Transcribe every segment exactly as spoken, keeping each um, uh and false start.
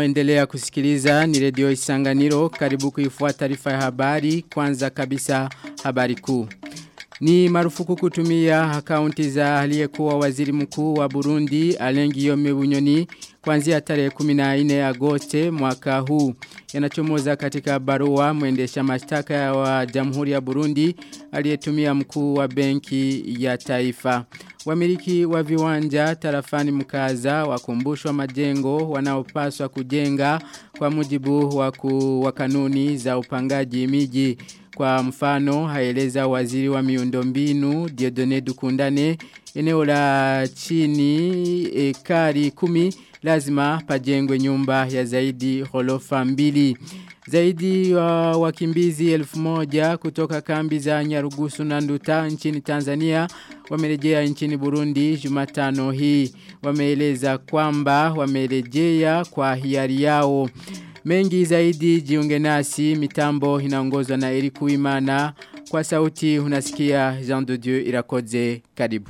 Unaoendelea kusikiliza ni Radio Isanganiro. Karibu kuifuata taarifa ya habari. Kwanza kabisa habari kuu. Ni marufuku kutumia akaunti za aliyekuwa waziri mkuu wa Burundi Alain Guillaume Bunyoni kuanzia tarehe kumi na nne Agosti mwaka huu. Yanachomoza katika barua mwendesha mashtaka wa Jamhuri ya Burundi aliyetumia mkuu wa benki ya taifa. Wamiliki wa viwanja tarafani Mkaza wakumbushwa majengo wanaopaswa kujenga kwa mujibu wa, ku, wa kanuni za upangaji miji. Kwa mfano haeleza waziri wa miundombinu Dieudonné Dukundane, eneo la chini ekari kumi lazima pajengwe nyumba ya zaidi ghorofa mbili. Zaidi wa uh, wakimbizi elfu moja kutoka kambi za Nyarugusu na Nduta nchini Tanzania wamerejea nchini Burundi Jumatano hii. Wameeleza kwamba wamerejea kwa hiari yao. Mengi zaidi jiunge nasi, mitambo inaongozwa na Eric Uwimana. Kwa sauti unasikia Jean de Dieu Irakoze. Karibu.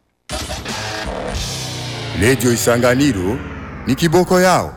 Radio Isanganiro ni kiboko yao.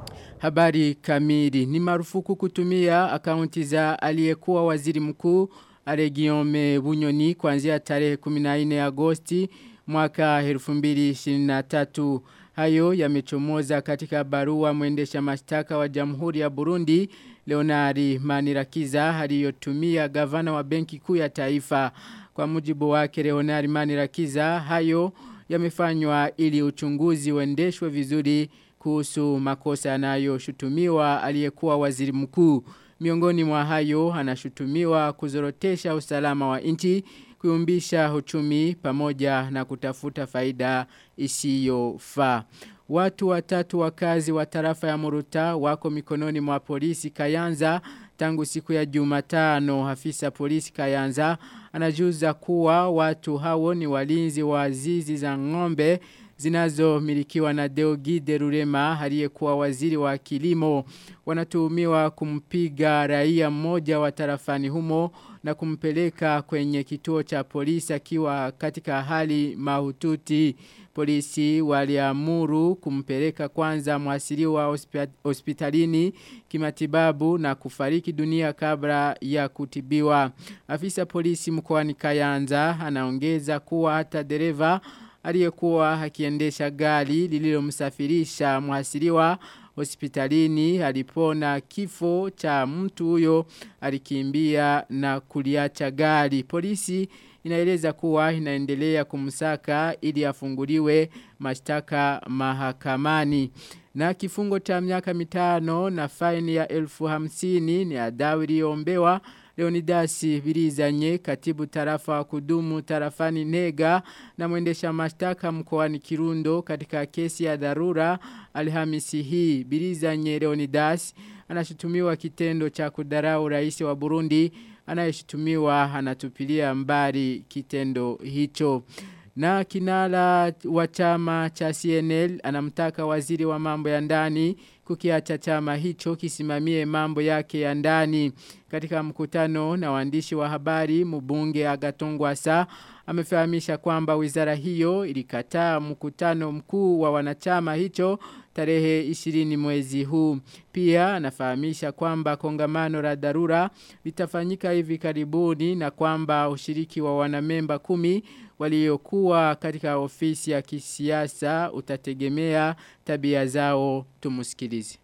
Habari kamili. Ni marufuku kutumia akaunti za aliyekuwa waziri mkuu Alain Guillaume Bunyoni kuanzia tarehe kumi na nne Agosti mwaka elfu mbili ishirini na tatu. Hayo yamechomoza katika barua mwendesha mashtaka wa Jamhuri ya Burundi Leonard Manirakiza aliyotumia gavana wa benki kuu ya taifa. Kwa mujibu wake Leonard Manirakiza, hayo yamefanywa ili uchunguzi uendeshwe vizuri kuhusu makosa yanayoshutumiwa aliyekuwa waziri mkuu. Miongoni mwa hayo anashutumiwa kuzorotesha usalama wa nchi, kuyumbisha uchumi pamoja na kutafuta faida isiyofaa. Watu watatu wakazi wa tarafa ya Muruta wako mikononi mwa polisi Kayanza tangu siku ya Jumatano. Afisa polisi Kayanza anajuza kuwa watu hao ni walinzi wa zizi za ng'ombe zinazomilikiwa na Deogide Rurema aliyekuwa waziri wa kilimo. Wanatuhumiwa kumpiga raia mmoja wa tarafani humo na kumpeleka kwenye kituo cha polisi akiwa katika hali mahututi. Polisi waliamuru kumpeleka kwanza mwasiriwa hospitalini kimatibabu na kufariki dunia kabla ya kutibiwa. Afisa polisi mkoani Kayanza anaongeza kuwa hata dereva aliyekuwa akiendesha gari lililomsafirisha mwasiriwa hospitalini alipona kifo cha mtu huyo alikimbia na kuliacha gari. Polisi inaeleza kuwa inaendelea kumsaka ili afunguliwe mashtaka mahakamani. Na kifungo cha miaka mitano na faini ya elfu hamsini ni adhabu iliyoombewa Leonidasi Birizanye, katibu tarafa wa kudumu tarafani Nega na mwendesha mashtaka mkoani Kirundo katika kesi ya dharura Alhamisi hii. Birizanye Leonidas anashutumiwa kitendo cha kudharau rais wa Burundi, anayeshutumiwa anatupilia mbali kitendo hicho. Na kinara wa chama cha C N L anamtaka waziri wa mambo ya ndani kukiacha chama hicho kisimamie mambo yake ya ndani. Katika mkutano na waandishi wa habari, mbunge Agathon Rwasa amefahamisha kwamba wizara hiyo ilikataa mkutano mkuu wa wanachama hicho tarehe ishirini mwezi huu. Pia anafahamisha kwamba kongamano la dharura litafanyika hivi karibuni na kwamba ushiriki wa wanamemba kumi waliokuwa katika ofisi ya kisiasa utategemea tabia zao. Tumusikilize.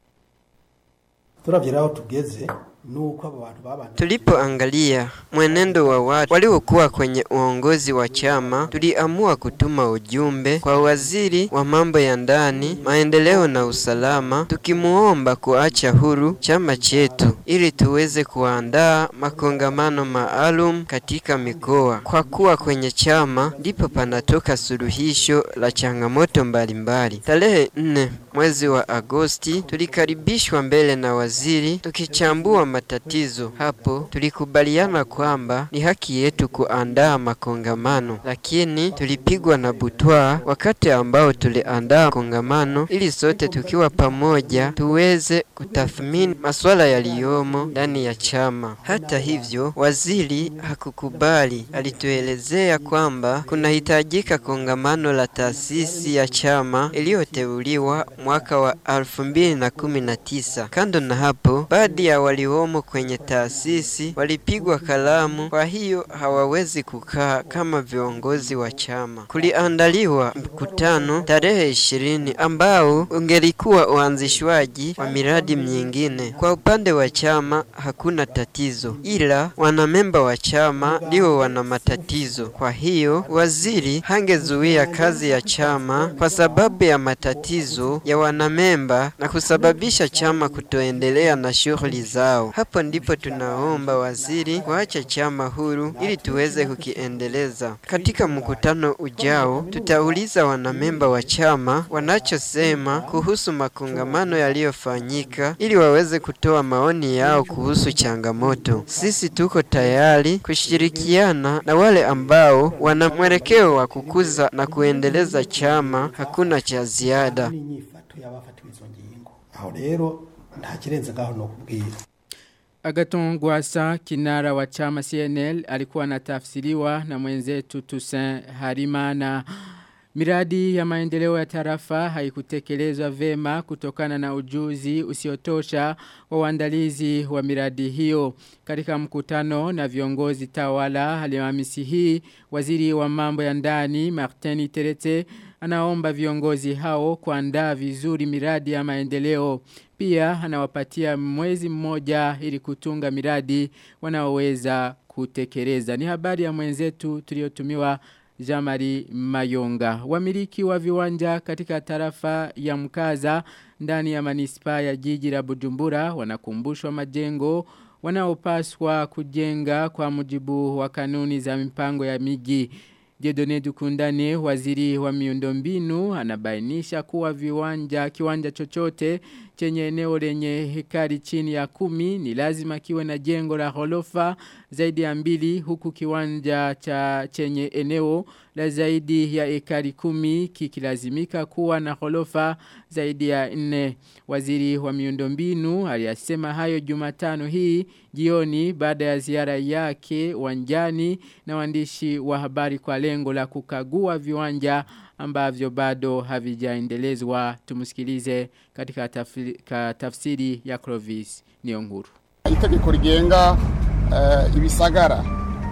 Turaviraho tugeze nuko abantu babana. Tulipoangalia mwenendo wa watu waliokuwa kwenye uongozi wa chama, tuliamua kutuma ujumbe kwa waziri wa mambo ya ndani, maendeleo na usalama, tukimuomba kuacha huru chama chetu ili tuweze kuandaa makongamano maalum katika mikoa. Kwa kuwa kwenye chama ndipo panatoka suluhisho la changamoto mbalimbali. Tarehe nne mwezi wa Agosti tulikaribishwa mbele na waziri tukichambua matatizo. Hapo tulikubaliana kwamba ni haki yetu kuandaa makongamano, lakini tulipigwa na butwaa wakati ambao tuliandaa kongamano ili sote tukiwa pamoja tuweze kutathmini masuala yaliyomo ndani ya chama. Hata hivyo, waziri hakukubali. Alituelezea kwamba kunahitajika kongamano la taasisi ya chama iliyoteuliwa mwaka wa elfu mbili na kumi na tisa. Kando na hapo, baadhi ya waliomo kwenye taasisi walipigwa kalamu, kwa hiyo hawawezi kukaa kama viongozi wa chama. Kuliandaliwa mkutano tarehe ishirini ambao ungelikuwa uanzishwaji wa miradi mingine. Kwa upande wa chama hakuna tatizo, ila wanamemba wa chama ndio wana matatizo. Kwa hiyo waziri hangezuia kazi ya chama kwa sababu ya matatizo ya wanamemba na kusababisha chama kutoendelea na shughuli zao. Hapo ndipo tunaomba waziri kuacha chama huru ili tuweze kukiendeleza. Katika mkutano ujao tutauliza wanamemba wa chama wanachosema kuhusu makongamano yaliyofanyika ili waweze kutoa maoni yao kuhusu changamoto. Sisi tuko tayari kushirikiana na wale ambao wana mwelekeo wa kukuza na kuendeleza chama. Hakuna cha ziada. Aho rero nta kirenze gaho no kubwira. Agathon Rwasa, kinara wa chama C N L, alikuwa anatafsiriwa na mwenzetu Toussaint Harimana. Miradi ya maendeleo ya tarafa haikutekelezwa vema kutokana na ujuzi usiotosha wa waandalizi wa miradi hiyo. Katika mkutano na viongozi tawala Alhamisi hii, waziri wa mambo ya ndani Martin Terete anaomba viongozi hao kuandaa vizuri miradi ya maendeleo. Pia anawapatia mwezi mmoja ili kutunga miradi wanaoweza kutekeleza. Ni habari ya mwenzetu tuliotumiwa Jamari Mayonga. Wamiliki wa viwanja katika tarafa ya Mkaza ndani ya manispa ya jiji la Bujumbura wanakumbushwa majengo wanaopaswa kujenga kwa mujibu wa kanuni za mipango ya miji. Dieudonné Dukundane, waziri wa miundombinu, anabainisha kuwa viwanja kiwanja chochote chenye eneo lenye hekari chini ya kumi ni lazima kiwe na jengo la ghorofa zaidi ya mbili, huku kiwanja cha chenye eneo la zaidi ya hekari kumi kikilazimika kuwa na ghorofa zaidi ya nne. Waziri wa miundombinu aliyasema hayo Jumatano hii jioni baada ya ziara yake uwanjani na waandishi wa habari kwa lengo la kukagua viwanja ambavyo bado havijaendelezwa. Tumusikilize katika tafsiri, tafsiri ya Clovis Nionguru. Itegeko rigenga uh, ibisagara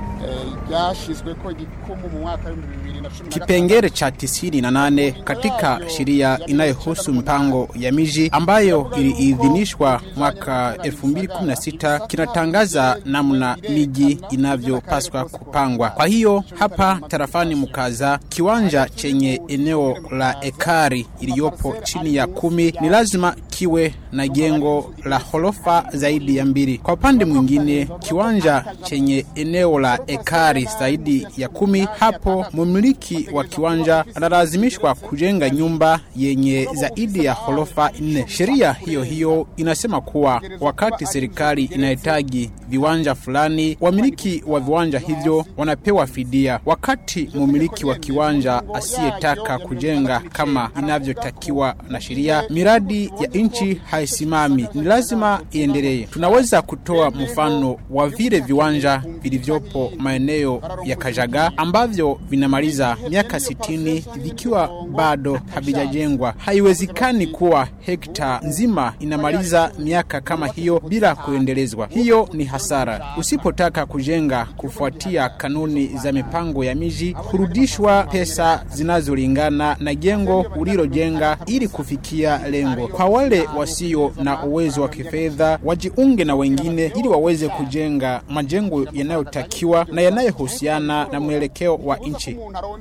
yashizwe ko gikumu mu mwaka wa bibiri na cumi na gatanu. Kipengele cha tisini na nane katika sheria inayohusu mpango ya miji ambayo iliidhinishwa mwaka elfu mbili kumi na sita kinatangaza namna miji inavyopaswa kupangwa. Kwa hiyo hapa tarafani Mkaza kiwanja chenye eneo la ekari iliyopo chini ya kumi ni lazima kiwe na jengo la ghorofa zaidi ya mbili. Kwa upande mwingine kiwanja chenye eneo la ekari zaidi ya kumi, hapo mmiliki wa kiwanja analazimishwa kujenga nyumba yenye zaidi ya ghorofa nne. Sheria hiyo hiyo inasema kuwa wakati serikali inahitaji viwanja fulani, wamiliki wa viwanja hivyo wanapewa fidia. Wakati mmiliki wa kiwanja asiyetaka kujenga kama inavyotakiwa na sheria, miradi ya nchi haisimami, ni lazima iendelee. Tunaweza kutoa mfano wa vile viwanja vilivyopo maeneo ya Kajaga ambavyo vinamaliza miaka sitini vikiwa bado havijajengwa. Haiwezekani kuwa hekta nzima inamaliza miaka kama hiyo bila kuendelezwa. Hiyo ni hasara. Usipotaka kujenga kufuatia kanuni za mipango ya miji, kurudishwa pesa zinazolingana na jengo ulilojenga ili kufikia lengo. Kwa wale wasio na uwezo wa kifedha, wajiunge na wengine ili waweze kujenga majengo yanayotakiwa na yanayohusiana na mwelekeo wa nchi.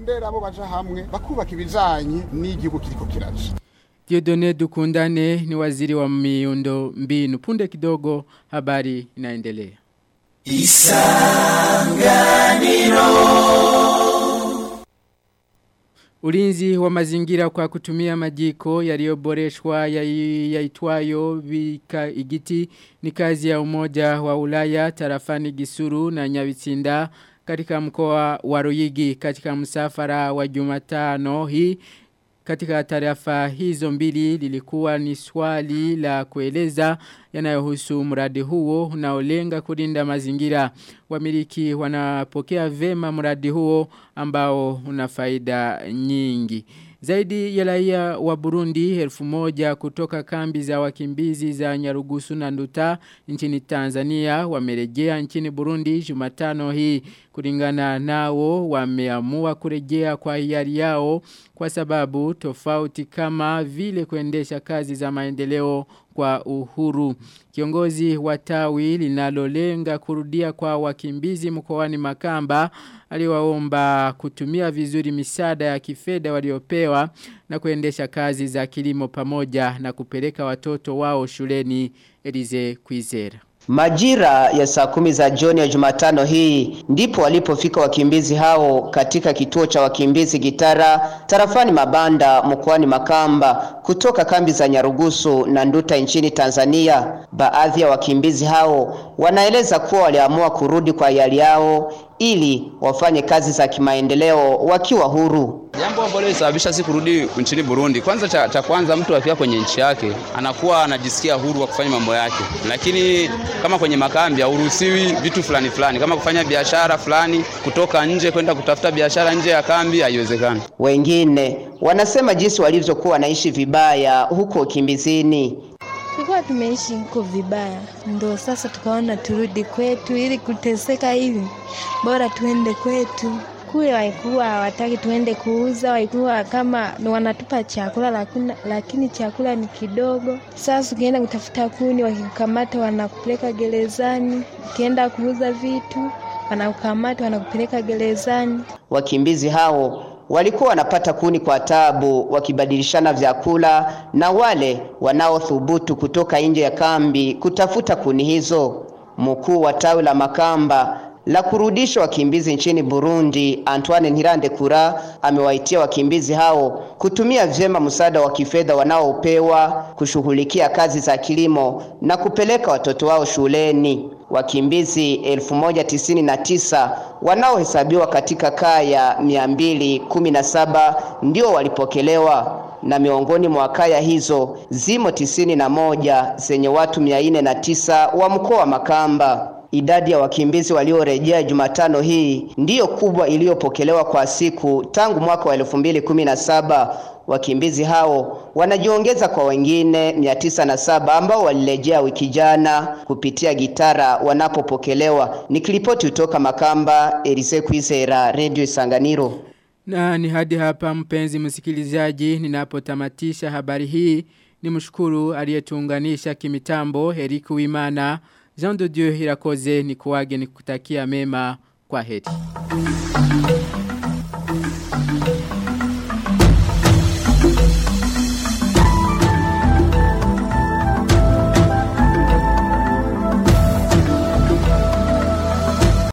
Dieudonné Dukundane ni waziri wa miundo mbinu. Punde kidogo habari inaendelea. Isanganiro. Ulinzi wa mazingira kwa kutumia majiko yaliyoboreshwa yaitwayo Vika Igiti ni kazi ya Umoja wa Ulaya tarafani Gisuru na Nyabitsinda katika mkoa wa Ruyigi katika msafara wa Jumatano hii. Katika tarafa hizo mbili lilikuwa ni swali la kueleza yanayohusu mradi huo unaolenga kulinda mazingira. Wamiliki wanapokea vema mradi huo ambao una faida nyingi. Zaidi ya raia wa Burundi elfu moja kutoka kambi za wakimbizi za Nyarugusu na Nduta nchini Tanzania wamerejea nchini Burundi Jumatano hii. Kulingana nao wameamua kurejea kwa hiari yao kwa sababu tofauti kama vile kuendesha kazi za maendeleo kwa uhuru. Kiongozi wa tawi linalolenga kurudia kwa wakimbizi mkoani Makamba aliwaomba kutumia vizuri misaada ya kifedha waliopewa na kuendesha kazi za kilimo pamoja na kupeleka watoto wao shuleni. Elize Kwizera. Majira ya saa kumi za jioni ya Jumatano hii ndipo walipofika wakimbizi hao katika kituo cha wakimbizi Gitara tarafani Mabanda mkoani Makamba kutoka kambi za Nyarugusu na Nduta nchini Tanzania. Baadhi ya wakimbizi hao wanaeleza kuwa waliamua kurudi kwa hiari yao ili wafanye kazi za kimaendeleo wakiwa huru. Jambo ambalo lisababisha si kurudi nchini Burundi. Kwanza cha, cha kwanza mtu afika kwenye nchi yake anakuwa anajisikia huru wa kufanya mambo yake. Lakini kama kwenye makambi hauruhusiwi vitu fulani fulani kama kufanya biashara fulani, kutoka nje kwenda kutafuta biashara nje ya kambi haiwezekani. Wengine wanasema jinsi walivyokuwa wanaishi vibaya huko kimbizini. Tulikuwa tumeishi huko vibaya, ndio sasa tukaona turudi kwetu ili kuteseka hivi. Bora tuende kwetu. Kule walikuwa hawataki tuende kuuza, walikuwa kama wanatupa chakula lakini, lakini chakula ni kidogo. Sasa ukienda kutafuta kuni wakikamata wanakupeleka gerezani, ukienda kuuza vitu wanakukamata wanakupeleka gerezani. Wakimbizi hao walikuwa wanapata kuni kwa tabu wakibadilishana vyakula na wale wanaothubutu kutoka nje ya kambi kutafuta kuni hizo. Mkuu wa tawi la Makamba la kurudisha wakimbizi nchini Burundi Antoine Ntirandekura amewaitia wakimbizi hao kutumia vyema msaada wa kifedha wanaopewa kushughulikia kazi za kilimo na kupeleka watoto wao shuleni. Wakimbizi elfu moja tisini na tisa wanaohesabiwa katika kaya mia mbili kumi na saba ndio walipokelewa, na miongoni mwa kaya hizo zimo tisini na moja zenye watu mia nne na tisa wa mkoa wa Makamba. Idadi ya wakimbizi waliorejea Jumatano hii ndiyo kubwa iliyopokelewa kwa siku tangu mwaka wa elfu mbili kumi na saba. Wakimbizi hao wanajiongeza kwa wengine mia tisa na saba ambao walirejea wiki jana kupitia Gitara wanapopokelewa. Nikiripoti kutoka Makamba, Elise Kwizera, Radio Isanganiro. Na ni hadi hapa mpenzi msikilizaji ninapotamatisha habari hii. Nimshukuru aliyetuunganisha kimitambo Eric Wimana. Jean de Dieu Irakoze ni kuwage ni kutakia mema. Kwa heri.